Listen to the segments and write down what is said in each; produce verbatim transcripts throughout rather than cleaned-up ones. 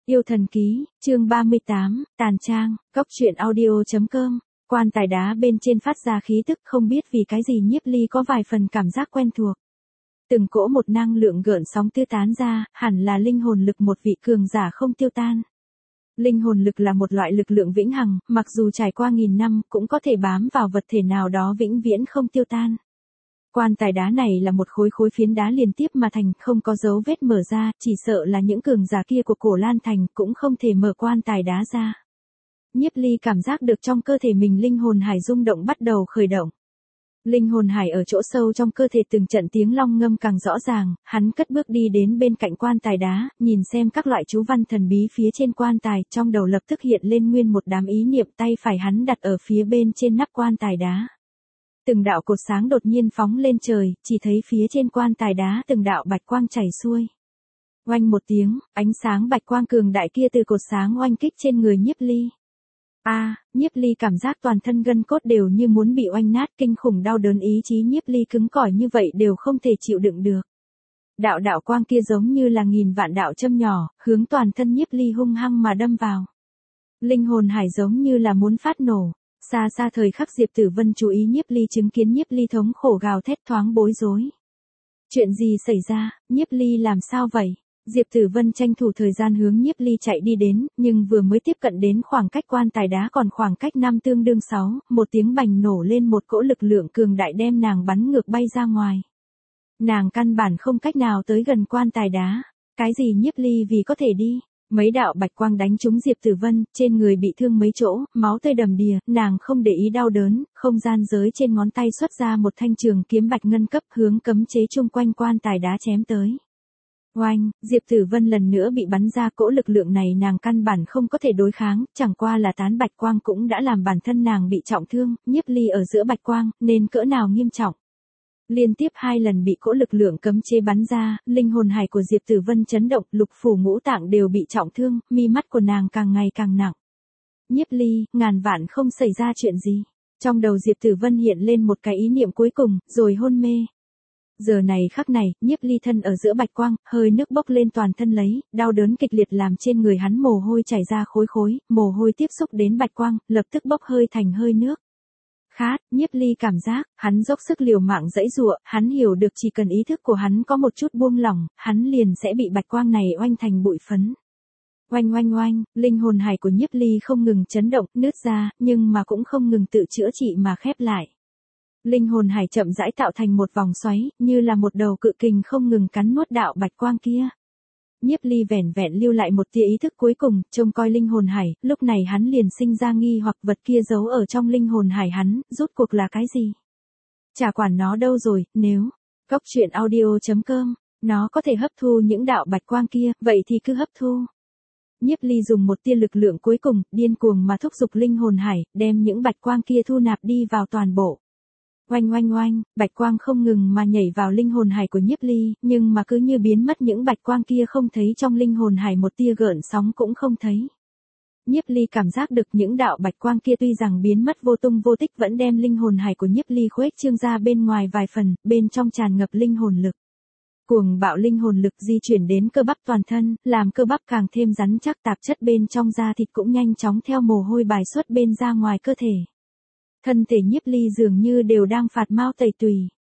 Yêu thần ký, chương ba mươi tám, tàn trang, góc truyện audio chấm com. Quan tài đá bên trên phát ra khí tức, không biết vì cái gì Nhiếp Ly có vài phần cảm giác quen thuộc. Từng cỗ một năng lượng gợn sóng tiêu tán ra, hẳn là linh hồn lực một vị cường giả không tiêu tan. Linh hồn lực là một loại lực lượng vĩnh hằng, mặc dù trải qua nghìn năm cũng có thể bám vào vật thể nào đó vĩnh viễn không tiêu tan. Quan tài đá này là một khối khối phiến đá liên tiếp mà thành, không có dấu vết mở ra, chỉ sợ là những cường giả kia của Cổ Lan Thành cũng không thể mở quan tài đá ra. Nhiếp Ly cảm giác được trong cơ thể mình linh hồn hải rung động bắt đầu khởi động. Linh hồn hải ở chỗ sâu trong cơ thể từng trận tiếng long ngâm càng rõ ràng, hắn cất bước đi đến bên cạnh quan tài đá, nhìn xem các loại chú văn thần bí phía trên quan tài, trong đầu lập tức hiện lên nguyên một đám ý niệm, tay phải hắn đặt ở phía bên trên nắp quan tài đá. Từng đạo cột sáng đột nhiên phóng lên trời, chỉ thấy phía trên quan tài đá từng đạo bạch quang chảy xuôi. Oanh một tiếng, ánh sáng bạch quang cường đại kia từ cột sáng oanh kích trên người Nhiếp Ly. A, à, Nhiếp Ly cảm giác toàn thân gân cốt đều như muốn bị oanh nát, kinh khủng đau đớn, ý chí Nhiếp Ly cứng cỏi như vậy đều không thể chịu đựng được. Đạo đạo quang kia giống như là nghìn vạn đạo châm nhỏ, hướng toàn thân Nhiếp Ly hung hăng mà đâm vào. Linh hồn hải giống như là muốn phát nổ. Xa xa thời khắc Diệp Tử Vân chú ý Nhiếp Ly, chứng kiến Nhiếp Ly thống khổ gào thét thoáng bối rối. Chuyện gì xảy ra, Nhiếp Ly làm sao vậy? Diệp Tử Vân tranh thủ thời gian hướng Nhiếp Ly chạy đi đến, nhưng vừa mới tiếp cận đến khoảng cách quan tài đá còn khoảng cách năm tương đương sáu, một tiếng bành nổ lên, một cỗ lực lượng cường đại đem nàng bắn ngược bay ra ngoài. Nàng căn bản không cách nào tới gần quan tài đá. Cái gì Nhiếp Ly vì có thể đi? Mấy đạo bạch quang đánh trúng Diệp Tử Vân, trên người bị thương mấy chỗ, máu tươi đầm đìa, nàng không để ý đau đớn, không gian giới trên ngón tay xuất ra một thanh trường kiếm bạch ngân cấp, hướng cấm chế chung quanh quan tài đá chém tới. Oanh, Diệp Tử Vân lần nữa bị bắn ra, cỗ lực lượng này nàng căn bản không có thể đối kháng, chẳng qua là tán bạch quang cũng đã làm bản thân nàng bị trọng thương, Nhiếp Ly ở giữa bạch quang, nên cỡ nào nghiêm trọng. Liên tiếp hai lần bị cỗ lực lượng cấm chế bắn ra, linh hồn hải của Diệp Tử Vân chấn động, lục phủ ngũ tạng đều bị trọng thương, mi mắt của nàng càng ngày càng nặng. Nhiếp Ly, ngàn vạn không xảy ra chuyện gì. Trong đầu Diệp Tử Vân hiện lên một cái ý niệm cuối cùng, rồi hôn mê. Giờ này khắc này, Nhiếp Ly thân ở giữa bạch quang, hơi nước bốc lên toàn thân lấy, đau đớn kịch liệt làm trên người hắn mồ hôi chảy ra khối khối, mồ hôi tiếp xúc đến bạch quang, lập tức bốc hơi thành hơi nước. Khát, Nhiếp Ly cảm giác, hắn dốc sức liều mạng giãy giụa, hắn hiểu được chỉ cần ý thức của hắn có một chút buông lỏng, hắn liền sẽ bị bạch quang này oanh thành bụi phấn. Oanh oanh oanh, linh hồn hải của Nhiếp Ly không ngừng chấn động, nứt ra, nhưng mà cũng không ngừng tự chữa trị mà khép lại. Linh hồn hải chậm rãi tạo thành một vòng xoáy, như là một đầu cự kình không ngừng cắn nuốt đạo bạch quang kia. Nhiếp Ly vẻn vẹn lưu lại một tia ý thức cuối cùng, trông coi linh hồn hải, lúc này hắn liền sinh ra nghi hoặc vật kia giấu ở trong linh hồn hải hắn, rốt cuộc là cái gì? Chả quản nó đâu rồi, nếu, góc truyện audio chấm com, nó có thể hấp thu những đạo bạch quang kia, vậy thì cứ hấp thu. Nhiếp Ly dùng một tia lực lượng cuối cùng, điên cuồng mà thúc giục linh hồn hải, đem những bạch quang kia thu nạp đi vào toàn bộ. Oanh oanh oanh, bạch quang không ngừng mà nhảy vào linh hồn hải của Nhiếp Ly, nhưng mà cứ như biến mất, những bạch quang kia không thấy trong linh hồn hải một tia gợn sóng cũng không thấy. Nhiếp Ly cảm giác được những đạo bạch quang kia tuy rằng biến mất vô tung vô tích vẫn đem linh hồn hải của Nhiếp Ly khuếch trương ra bên ngoài vài phần, bên trong tràn ngập linh hồn lực. Cuồng bạo linh hồn lực di chuyển đến cơ bắp toàn thân, làm cơ bắp càng thêm rắn chắc, tạp chất bên trong da thịt cũng nhanh chóng theo mồ hôi bài xuất bên ra ngoài cơ thể. Thân thể Nhiếp Ly dường như đều đang phạt mao tẩy tùy.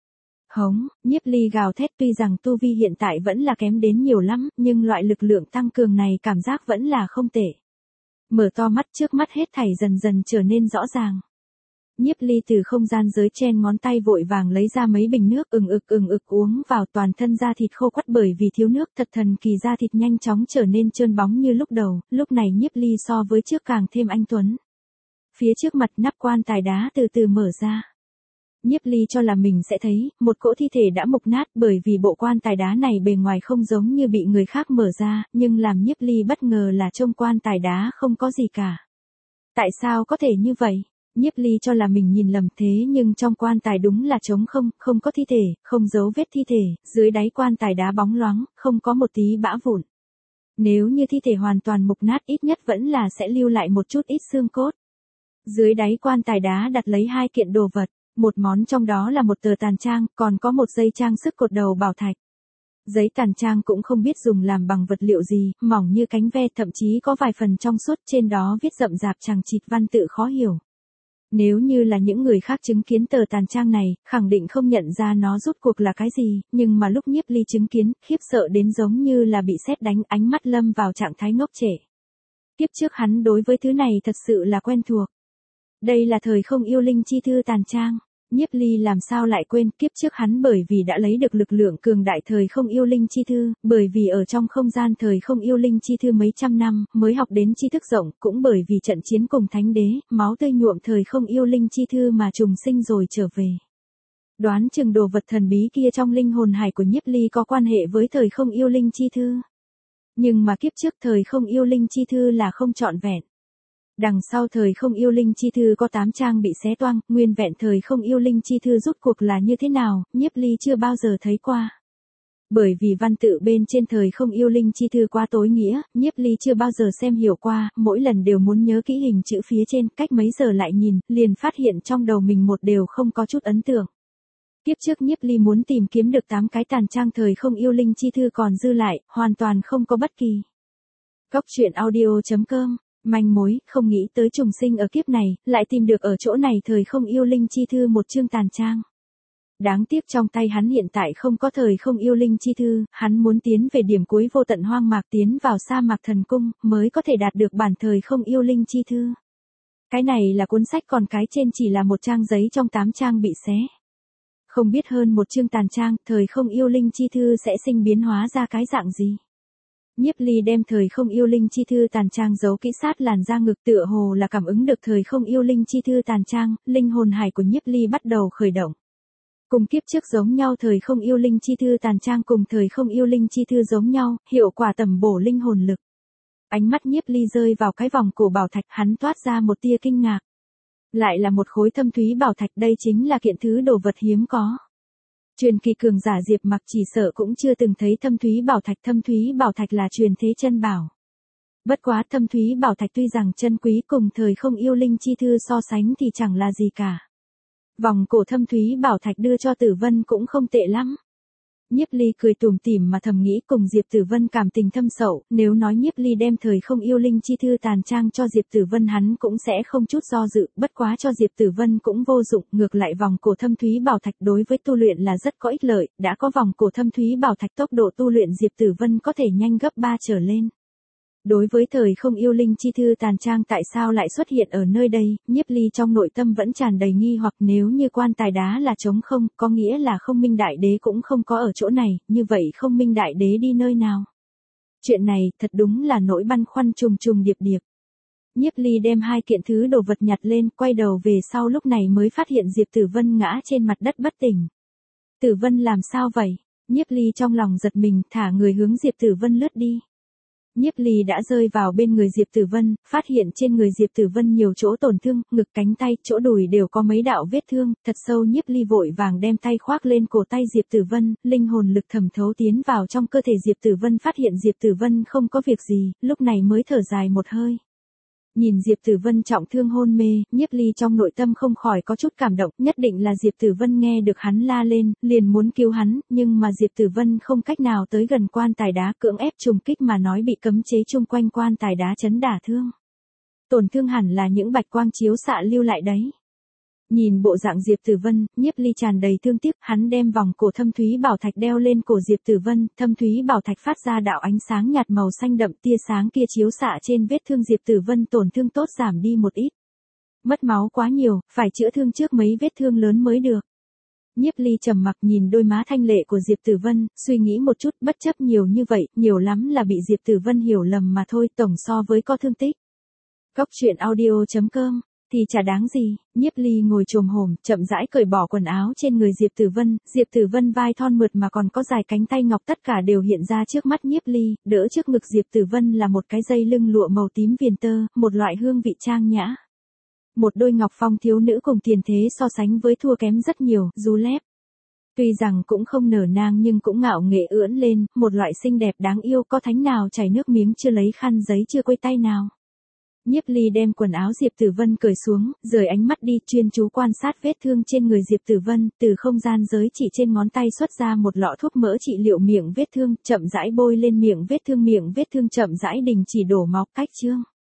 Hống, Nhiếp Ly gào thét, tuy rằng tu vi hiện tại vẫn là kém đến nhiều lắm, nhưng loại lực lượng tăng cường này cảm giác vẫn là không tệ. Mở to mắt, trước mắt hết thảy dần dần trở nên rõ ràng. Nhiếp Ly từ không gian giới chen ngón tay vội vàng lấy ra mấy bình nước, ừng ực ừng ực uống vào, toàn thân da thịt khô quắt bởi vì thiếu nước, thật thần kỳ, da thịt nhanh chóng trở nên trơn bóng như lúc đầu, lúc này Nhiếp Ly so với trước càng thêm anh tuấn. Phía trước mặt nắp quan tài đá từ từ mở ra. Nhiếp Ly cho là mình sẽ thấy, một cỗ thi thể đã mục nát, bởi vì bộ quan tài đá này bề ngoài không giống như bị người khác mở ra, nhưng làm Nhiếp Ly bất ngờ là trong quan tài đá không có gì cả. Tại sao có thể như vậy? Nhiếp Ly cho là mình nhìn lầm, thế nhưng trong quan tài đúng là trống không, không có thi thể, không dấu vết thi thể, dưới đáy quan tài đá bóng loáng, không có một tí bã vụn. Nếu như thi thể hoàn toàn mục nát ít nhất vẫn là sẽ lưu lại một chút ít xương cốt. Dưới đáy quan tài đá đặt lấy hai kiện đồ vật, một món trong đó là một tờ tàn trang, còn có một dây trang sức cột đầu bảo thạch. Giấy tàn trang cũng không biết dùng làm bằng vật liệu gì, mỏng như cánh ve, thậm chí có vài phần trong suốt, trên đó viết rậm rạp chằng chịt văn tự khó hiểu. Nếu như là những người khác chứng kiến tờ tàn trang này, khẳng định không nhận ra nó rốt cuộc là cái gì, nhưng mà lúc Nhiếp Ly chứng kiến, khiếp sợ đến giống như là bị sét đánh, ánh mắt lâm vào trạng thái ngốc trệ. Kiếp trước hắn đối với thứ này thật sự là quen thuộc. Đây là thời không yêu linh chi thư tàn trang. Nhiếp Ly làm sao lại quên, kiếp trước hắn bởi vì đã lấy được lực lượng cường đại thời không yêu linh chi thư, bởi vì ở trong không gian thời không yêu linh chi thư mấy trăm năm, mới học đến tri thức rộng, cũng bởi vì trận chiến cùng thánh đế, máu tươi nhuộm thời không yêu linh chi thư mà trùng sinh rồi trở về. Đoán chừng đồ vật thần bí kia trong linh hồn hải của Nhiếp Ly có quan hệ với thời không yêu linh chi thư. Nhưng mà kiếp trước thời không yêu linh chi thư là không trọn vẹn. Đằng sau thời không yêu linh chi thư có tám trang bị xé toang, nguyên vẹn thời không yêu linh chi thư rút cuộc là như thế nào, Nhiếp Ly chưa bao giờ thấy qua. Bởi vì văn tự bên trên thời không yêu linh chi thư quá tối nghĩa, Nhiếp Ly chưa bao giờ xem hiểu qua, mỗi lần đều muốn nhớ kỹ hình chữ phía trên, cách mấy giờ lại nhìn, liền phát hiện trong đầu mình một đều không có chút ấn tượng. Kiếp trước Nhiếp Ly muốn tìm kiếm được tám cái tàn trang thời không yêu linh chi thư còn dư lại, hoàn toàn không có bất kỳ. Cốc truyện audio chấm com Manh mối, không nghĩ tới trùng sinh ở kiếp này, lại tìm được ở chỗ này thời không yêu linh chi thư một chương tàn trang. Đáng tiếc trong tay hắn hiện tại không có thời không yêu linh chi thư, hắn muốn tiến về điểm cuối vô tận hoang mạc, tiến vào sa mạc thần cung, mới có thể đạt được bản thời không yêu linh chi thư. Cái này là cuốn sách, còn cái trên chỉ là một trang giấy trong tám trang bị xé. Không biết hơn một chương tàn trang, thời không yêu linh chi thư sẽ sinh biến hóa ra cái dạng gì. Nhiếp Ly đem thời không yêu linh chi thư tàn trang giấu kỹ sát làn da ngực, tựa hồ là cảm ứng được thời không yêu linh chi thư tàn trang, linh hồn hải của Nhiếp Ly bắt đầu khởi động. Cùng kiếp trước giống nhau, thời không yêu linh chi thư tàn trang cùng thời không yêu linh chi thư giống nhau, hiệu quả tầm bổ linh hồn lực. Ánh mắt Nhiếp Ly rơi vào cái vòng cổ bảo thạch, hắn toát ra một tia kinh ngạc. Lại là một khối thâm thúy bảo thạch, đây chính là kiện thứ đồ vật hiếm có. Truyền kỳ cường giả Diệp Mặc chỉ sợ cũng chưa từng thấy thâm thúy bảo thạch, thâm thúy bảo thạch là truyền thế chân bảo. Bất quá thâm thúy bảo thạch tuy rằng chân quý, cùng thời không yêu linh chi thư so sánh thì chẳng là gì cả. Vòng cổ thâm thúy bảo thạch đưa cho Tử Vân cũng không tệ lắm. Nhiếp Ly cười tủm tỉm mà thầm nghĩ, cùng Diệp Tử Vân cảm tình thâm sâu, nếu nói Nhiếp Ly đem thời không yêu linh chi thư tàn trang cho Diệp Tử Vân hắn cũng sẽ không chút do dự, bất quá cho Diệp Tử Vân cũng vô dụng, ngược lại vòng cổ thâm thúy bảo thạch đối với tu luyện là rất có ích lợi, đã có vòng cổ thâm thúy bảo thạch tốc độ tu luyện Diệp Tử Vân có thể nhanh gấp ba trở lên. Đối với thời không yêu linh chi thư tàn trang tại sao lại xuất hiện ở nơi đây, Nhiếp Ly trong nội tâm vẫn tràn đầy nghi hoặc, nếu như quan tài đá là trống không, có nghĩa là Không Minh Đại Đế cũng không có ở chỗ này, như vậy Không Minh Đại Đế đi nơi nào? Chuyện này thật đúng là nỗi băn khoăn trùng trùng điệp điệp. Nhiếp Ly đem hai kiện thứ đồ vật nhặt lên, quay đầu về sau lúc này mới phát hiện Diệp Tử Vân ngã trên mặt đất bất tỉnh. Tử Vân làm sao vậy? Nhiếp Ly trong lòng giật mình, thả người hướng Diệp Tử Vân lướt đi. Nhiếp Ly đã rơi vào bên người Diệp Tử Vân, phát hiện trên người Diệp Tử Vân nhiều chỗ tổn thương, ngực, cánh tay, chỗ đùi đều có mấy đạo vết thương, thật sâu. Nhiếp Ly vội vàng đem tay khoác lên cổ tay Diệp Tử Vân, linh hồn lực thẩm thấu tiến vào trong cơ thể Diệp Tử Vân, phát hiện Diệp Tử Vân không có việc gì, lúc này mới thở dài một hơi. Nhìn Diệp Tử Vân trọng thương hôn mê, Nhiếp Ly trong nội tâm không khỏi có chút cảm động, nhất định là Diệp Tử Vân nghe được hắn la lên, liền muốn cứu hắn, nhưng mà Diệp Tử Vân không cách nào tới gần quan tài đá, cưỡng ép trùng kích mà nói bị cấm chế chung quanh quan tài đá chấn đả thương. Tổn thương hẳn là những bạch quang chiếu xạ lưu lại đấy. Nhìn bộ dạng Diệp Tử Vân, Nhiếp Ly tràn đầy thương tiếc, hắn đem vòng cổ thâm thúy bảo thạch đeo lên cổ Diệp Tử Vân, thâm thúy bảo thạch phát ra đạo ánh sáng nhạt màu xanh đậm, tia sáng kia chiếu xạ trên vết thương Diệp Tử Vân, tổn thương tốt giảm đi một ít. Mất máu quá nhiều, phải chữa thương trước mấy vết thương lớn mới được. Nhiếp Ly trầm mặc nhìn đôi má thanh lệ của Diệp Tử Vân, suy nghĩ một chút, bất chấp nhiều như vậy, nhiều lắm là bị Diệp Tử Vân hiểu lầm mà thôi, tổng so với có thương tích. Cốc truyện audio chấm com thì chả đáng gì. Nhiếp Ly ngồi chồm hổm, chậm rãi cởi bỏ quần áo trên người Diệp Tử Vân, Diệp Tử Vân vai thon mượt mà còn có dài cánh tay ngọc, tất cả đều hiện ra trước mắt Nhiếp Ly, đỡ trước ngực Diệp Tử Vân là một cái dây lưng lụa màu tím viền tơ, một loại hương vị trang nhã. Một đôi ngọc phong thiếu nữ cùng tiền thế so sánh với thua kém rất nhiều, du lép. Tuy rằng cũng không nở nang nhưng cũng ngạo nghệ ưỡn lên, một loại xinh đẹp đáng yêu, có thánh nào chảy nước miếng chưa lấy khăn giấy chưa quây tay nào. Nhiếp Ly đem quần áo Diệp Tử Vân cởi xuống, rời ánh mắt đi, chuyên chú quan sát vết thương trên người Diệp Tử Vân, từ không gian giới chỉ trên ngón tay xuất ra một lọ thuốc mỡ trị liệu miệng vết thương, chậm rãi bôi lên miệng vết thương, miệng vết thương chậm rãi đình chỉ đổ máu, cách chương.